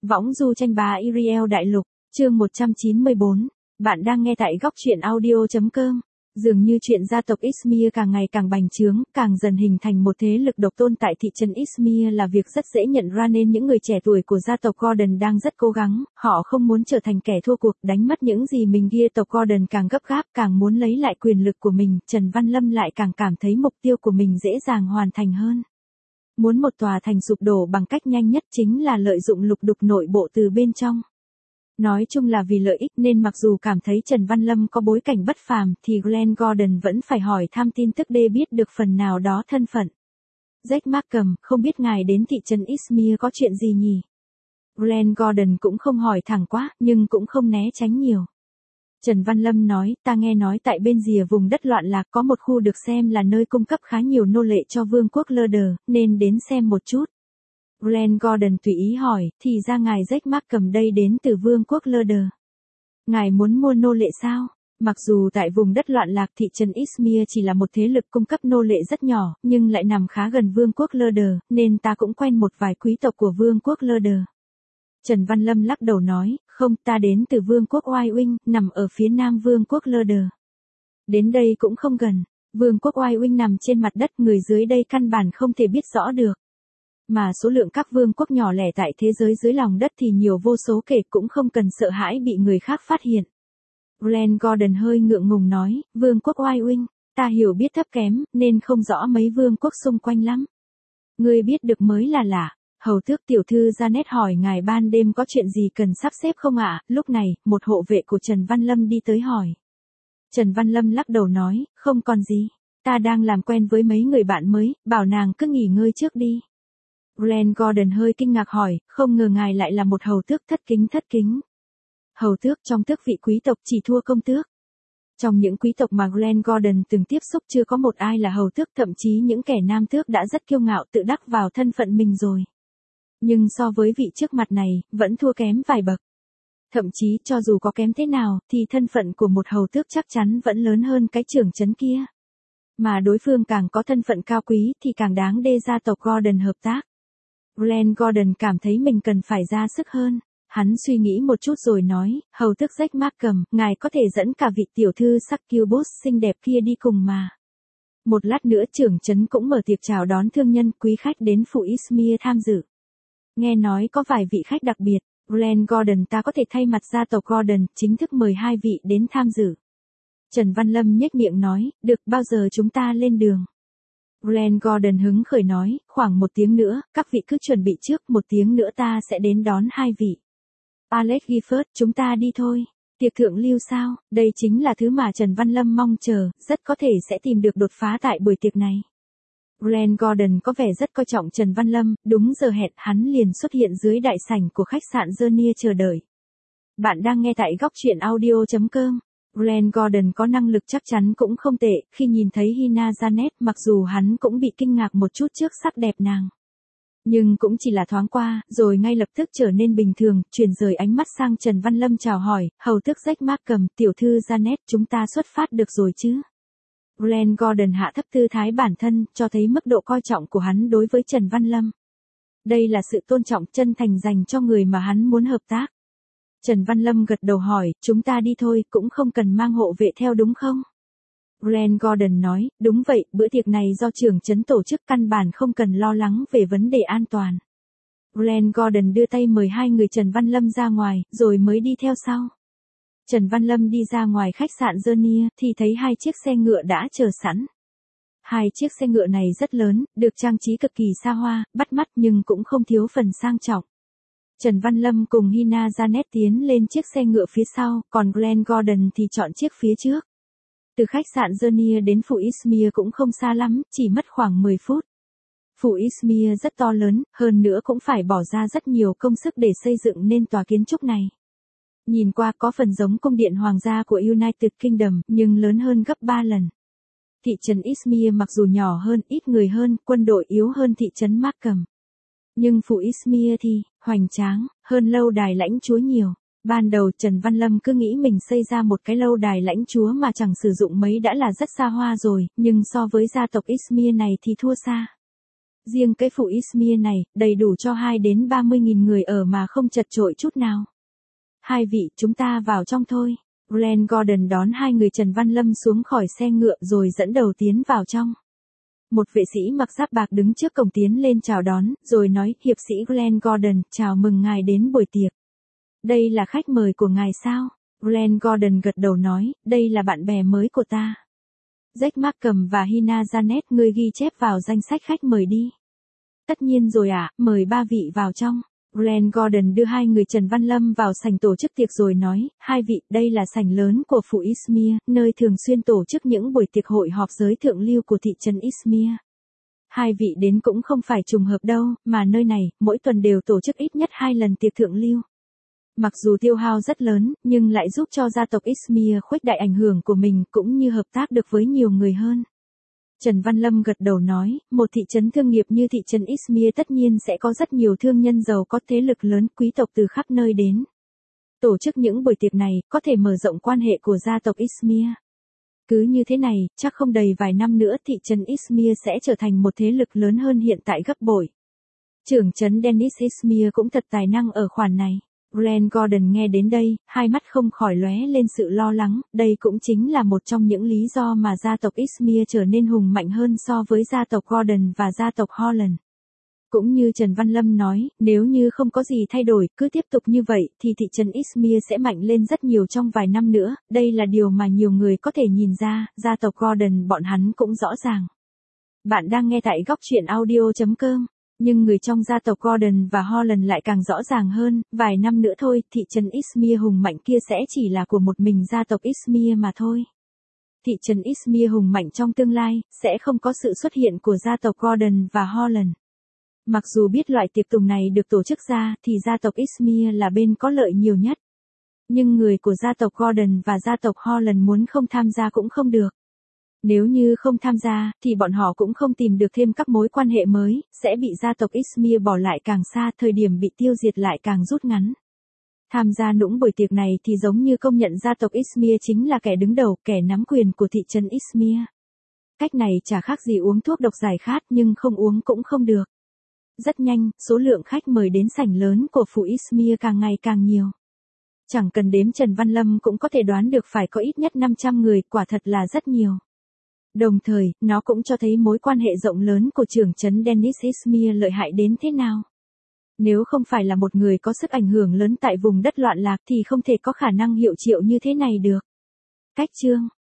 Võng du tranh bá Iriel đại lục, chương 194. Bạn đang nghe tại góc truyện audio.com. Dường như chuyện gia tộc Izmir càng ngày càng bành trướng, càng dần hình thành một thế lực độc tôn tại thị trấn Izmir là việc rất dễ nhận ra, nên những người trẻ tuổi của gia tộc Gordon đang rất cố gắng, họ không muốn trở thành kẻ thua cuộc, đánh mất những gì mình gia tộc Gordon càng gấp gáp, càng muốn lấy lại quyền lực của mình. Trần Văn Lâm lại càng cảm thấy mục tiêu của mình dễ dàng hoàn thành hơn. Muốn một tòa thành sụp đổ bằng cách nhanh nhất chính là lợi dụng lục đục nội bộ từ bên trong. Nói chung là vì lợi ích nên mặc dù cảm thấy Trần Văn Lâm có bối cảnh bất phàm thì Glenn Gordon vẫn phải hỏi thăm tin tức để biết được phần nào đó thân phận. Jack Markham, không biết ngài đến thị trấn Izmir có chuyện gì nhỉ? Glenn Gordon cũng không hỏi thẳng quá, nhưng cũng không né tránh nhiều. Trần Văn Lâm nói, ta nghe nói tại bên rìa vùng đất loạn lạc có một khu được xem là nơi cung cấp khá nhiều nô lệ cho vương quốc Lurder, nên đến xem một chút. Glenn Gordon tùy ý hỏi, thì ra ngài Jack Markham đây đến từ vương quốc Lurder. Ngài muốn mua nô lệ sao? Mặc dù tại vùng đất loạn lạc thị trấn Izmir chỉ là một thế lực cung cấp nô lệ rất nhỏ, nhưng lại nằm khá gần vương quốc Lurder, nên ta cũng quen một vài quý tộc của vương quốc Lurder. Trần Văn Lâm lắc đầu nói, không, ta đến từ vương quốc Oai Uinh, nằm ở phía nam vương quốc Lurder. Đến đây cũng không gần, vương quốc Oai Uinh nằm trên mặt đất, người dưới đây căn bản không thể biết rõ được. Mà số lượng các vương quốc nhỏ lẻ tại thế giới dưới lòng đất thì nhiều vô số kể, cũng không cần sợ hãi bị người khác phát hiện. Glenn Gordon hơi ngượng ngùng nói, vương quốc Oai Uinh, ta hiểu biết thấp kém, nên không rõ mấy vương quốc xung quanh lắm. Ngươi biết được mới là lạ. Hầu tước tiểu thư Janet hỏi ngài ban đêm có chuyện gì cần sắp xếp không ạ? Lúc này, một hộ vệ của Trần Văn Lâm đi tới hỏi. Trần Văn Lâm lắc đầu nói, không còn gì. Ta đang làm quen với mấy người bạn mới, bảo nàng cứ nghỉ ngơi trước đi. Glenn Gordon hơi kinh ngạc hỏi, không ngờ ngài lại là một hầu tước thất kính. Hầu tước trong tước vị quý tộc chỉ thua công tước. Trong những quý tộc mà Glenn Gordon từng tiếp xúc chưa có một ai là hầu tước, thậm chí những kẻ nam tước đã rất kiêu ngạo tự đắc vào thân phận mình rồi. Nhưng so với vị trước mặt này, vẫn thua kém vài bậc. Thậm chí cho dù có kém thế nào, thì thân phận của một hầu tước chắc chắn vẫn lớn hơn cái trưởng trấn kia. Mà đối phương càng có thân phận cao quý thì càng đáng để gia tộc Gordon hợp tác. Glenn Gordon cảm thấy mình cần phải ra sức hơn. Hắn suy nghĩ một chút rồi nói, hầu tước Jack Markham, ngài có thể dẫn cả vị tiểu thư Succubus xinh đẹp kia đi cùng mà. Một lát nữa trưởng trấn cũng mở tiệc chào đón thương nhân quý khách đến phủ Izmir tham dự. Nghe nói có vài vị khách đặc biệt, Glenn Gordon, ta có thể thay mặt gia tộc Gordon chính thức mời hai vị đến tham dự. Trần Văn Lâm nhếch miệng nói, được, bao giờ chúng ta lên đường? Glenn Gordon hứng khởi nói, khoảng 1 tiếng nữa, các vị cứ chuẩn bị trước, 1 tiếng nữa ta sẽ đến đón hai vị. Alex Gifford, chúng ta đi thôi. Tiệc thượng lưu sao? Đây chính là thứ mà Trần Văn Lâm mong chờ, rất có thể sẽ tìm được đột phá tại buổi tiệc này. Glenn Gordon có vẻ rất coi trọng Trần Văn Lâm, đúng giờ hẹn, hắn liền xuất hiện dưới đại sảnh của khách sạn Gernier chờ đợi. Bạn đang nghe tại góc truyện audio.com. Glenn Gordon có năng lực chắc chắn cũng không tệ, khi nhìn thấy Hina Janet, mặc dù hắn cũng bị kinh ngạc một chút trước sắc đẹp nàng. Nhưng cũng chỉ là thoáng qua, rồi ngay lập tức trở nên bình thường, chuyển rời ánh mắt sang Trần Văn Lâm chào hỏi, hầu tước Jack Markham, tiểu thư Janet, chúng ta xuất phát được rồi chứ? Glenn Gordon hạ thấp tư thái bản thân, cho thấy mức độ coi trọng của hắn đối với Trần Văn Lâm. Đây là sự tôn trọng chân thành dành cho người mà hắn muốn hợp tác. Trần Văn Lâm gật đầu hỏi, chúng ta đi thôi, cũng không cần mang hộ vệ theo đúng không? Glenn Gordon nói, đúng vậy, bữa tiệc này do trưởng trấn tổ chức, căn bản không cần lo lắng về vấn đề an toàn. Glenn Gordon đưa tay mời hai người Trần Văn Lâm ra ngoài, rồi mới đi theo sau. Trần Văn Lâm đi ra ngoài khách sạn Gernier thì thấy 2 chiếc xe ngựa đã chờ sẵn. 2 chiếc xe ngựa này rất lớn, được trang trí cực kỳ xa hoa, bắt mắt nhưng cũng không thiếu phần sang trọng. Trần Văn Lâm cùng Hina Janet tiến lên chiếc xe ngựa phía sau, còn Glenn Gordon thì chọn chiếc phía trước. Từ khách sạn Gernier đến phủ Izmir cũng không xa lắm, chỉ mất khoảng 10 phút. Phủ Izmir rất to lớn, hơn nữa cũng phải bỏ ra rất nhiều công sức để xây dựng nên tòa kiến trúc này. Nhìn qua có phần giống cung điện hoàng gia của United Kingdom, nhưng lớn hơn gấp 3 lần. Thị trấn Izmir mặc dù nhỏ hơn, ít người hơn, quân đội yếu hơn thị trấn Markham. Nhưng phủ Izmir thì, hoành tráng, hơn lâu đài lãnh chúa nhiều. Ban đầu Trần Văn Lâm cứ nghĩ mình xây ra một cái lâu đài lãnh chúa mà chẳng sử dụng mấy đã là rất xa hoa rồi, nhưng so với gia tộc Izmir này thì thua xa. Riêng cái phủ Izmir này, đầy đủ cho 2 đến 30.000 người ở mà không chật chội chút nào. Hai vị, chúng ta vào trong thôi. Glenn Gordon đón hai người Trần Văn Lâm xuống khỏi xe ngựa rồi dẫn đầu tiến vào trong. Một vệ sĩ mặc giáp bạc đứng trước cổng tiến lên chào đón, rồi nói, hiệp sĩ Glenn Gordon, chào mừng ngài đến buổi tiệc. Đây là khách mời của ngài sao? Glenn Gordon gật đầu nói, đây là bạn bè mới của ta. Jack Markham và Hina Janet, ngươi ghi chép vào danh sách khách mời đi. Tất nhiên rồi ạ, mời ba vị vào trong. Glenn Gordon đưa hai người Trần Văn Lâm vào sảnh tổ chức tiệc rồi nói, hai vị, đây là sảnh lớn của phủ Izmir, nơi thường xuyên tổ chức những buổi tiệc hội họp giới thượng lưu của thị trấn Izmir. Hai vị đến cũng không phải trùng hợp đâu, mà nơi này, mỗi tuần đều tổ chức ít nhất 2 lần tiệc thượng lưu. Mặc dù tiêu hao rất lớn, nhưng lại giúp cho gia tộc Izmir khuếch đại ảnh hưởng của mình cũng như hợp tác được với nhiều người hơn. Trần Văn Lâm gật đầu nói, một thị trấn thương nghiệp như thị trấn Izmir tất nhiên sẽ có rất nhiều thương nhân giàu có thế lực lớn, quý tộc từ khắp nơi đến. Tổ chức những buổi tiệc này, có thể mở rộng quan hệ của gia tộc Izmir. Cứ như thế này, chắc không đầy vài năm nữa thị trấn Izmir sẽ trở thành một thế lực lớn hơn hiện tại gấp bội. Trưởng trấn Dennis Izmir cũng thật tài năng ở khoản này. Glenn Gordon nghe đến đây, hai mắt không khỏi lóe lên sự lo lắng, đây cũng chính là một trong những lý do mà gia tộc Izmir trở nên hùng mạnh hơn so với gia tộc Gordon và gia tộc Holland. Cũng như Trần Văn Lâm nói, nếu như không có gì thay đổi, cứ tiếp tục như vậy, thì thị trấn Izmir sẽ mạnh lên rất nhiều trong vài năm nữa, đây là điều mà nhiều người có thể nhìn ra, gia tộc Gordon bọn hắn cũng rõ ràng. Bạn đang nghe tại góc truyện audio.com. Nhưng người trong gia tộc Gordon và Holland lại càng rõ ràng hơn, vài năm nữa thôi, thị trấn Izmir hùng mạnh kia sẽ chỉ là của một mình gia tộc Izmir mà thôi. Thị trấn Izmir hùng mạnh trong tương lai, sẽ không có sự xuất hiện của gia tộc Gordon và Holland. Mặc dù biết loại tiệc tùng này được tổ chức ra, thì gia tộc Izmir là bên có lợi nhiều nhất. Nhưng người của gia tộc Gordon và gia tộc Holland muốn không tham gia cũng không được. Nếu như không tham gia, thì bọn họ cũng không tìm được thêm các mối quan hệ mới, sẽ bị gia tộc Izmir bỏ lại càng xa, thời điểm bị tiêu diệt lại càng rút ngắn. Tham gia nũng buổi tiệc này thì giống như công nhận gia tộc Izmir chính là kẻ đứng đầu, kẻ nắm quyền của thị trấn Izmir. Cách này chả khác gì uống thuốc độc giải khát nhưng không uống cũng không được. Rất nhanh, số lượng khách mời đến sảnh lớn của phủ Izmir càng ngày càng nhiều. Chẳng cần đếm Trần Văn Lâm cũng có thể đoán được phải có ít nhất 500 người, quả thật là rất nhiều. Đồng thời, nó cũng cho thấy mối quan hệ rộng lớn của trưởng trấn Dennis Izmir lợi hại đến thế nào. Nếu không phải là một người có sức ảnh hưởng lớn tại vùng đất loạn lạc thì không thể có khả năng hiệu triệu như thế này được. Cách chương